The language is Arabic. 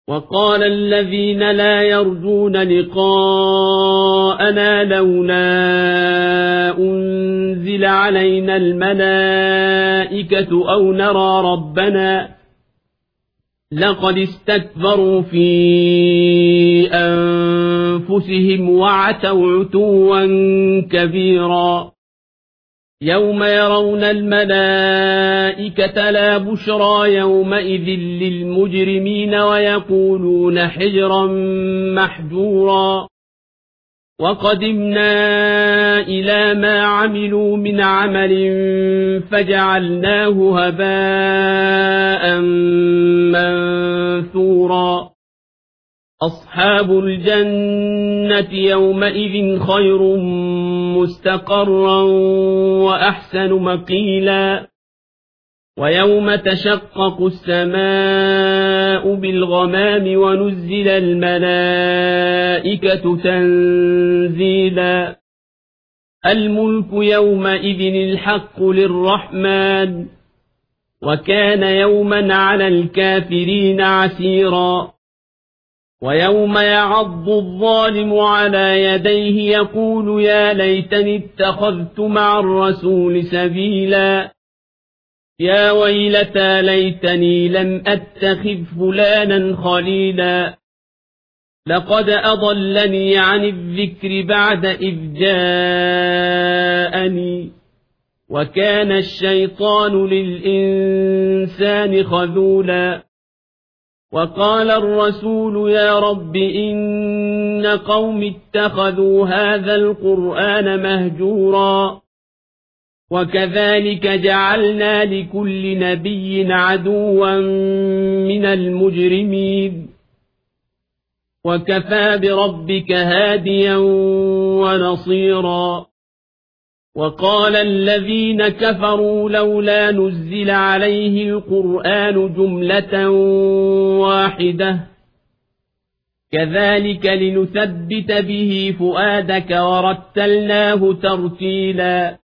وقال الذين لا يرجون لقاءنا لولا أنزل علينا الملائكة أو نرى ربنا لقد استكبروا في أنفسهم وعتوا عتوا كبيرا يوم يرون الملائكة لا بشرى يومئذ للمجرمين ويقولون حجرا محجورا وقدمنا إلى ما عملوا من عمل فجعلناه هباء منثورا أصحاب الجنة يومئذ خير مستقرا وأحسن مقيلا ويوم تشقق السماء بالغمام ونزل الملائكة تنزيلا الملك يومئذ الحق للرحمن وكان يوما على الكافرين عسيرا ويوم يعض الظالم على يديه يقول يا ليتني اتخذت مع الرسول سبيلا يا ويلتى ليتني لم أتخذ فلانا خليلا لقد أضلني عن الذكر بعد إذ جاءني وكان الشيطان للإنسان خذولا وقال الرسول يا رب إن قوم اتخذوا هذا القرآن مهجورا وكذلك جعلنا لكل نبي عدوا من المجرمين وكفى بربك هاديا ونصيرا وقال الذين كفروا لولا نزل عليه القرآن جملة واحدة كذلك لنثبت به فؤادك ورتلناه ترتيلا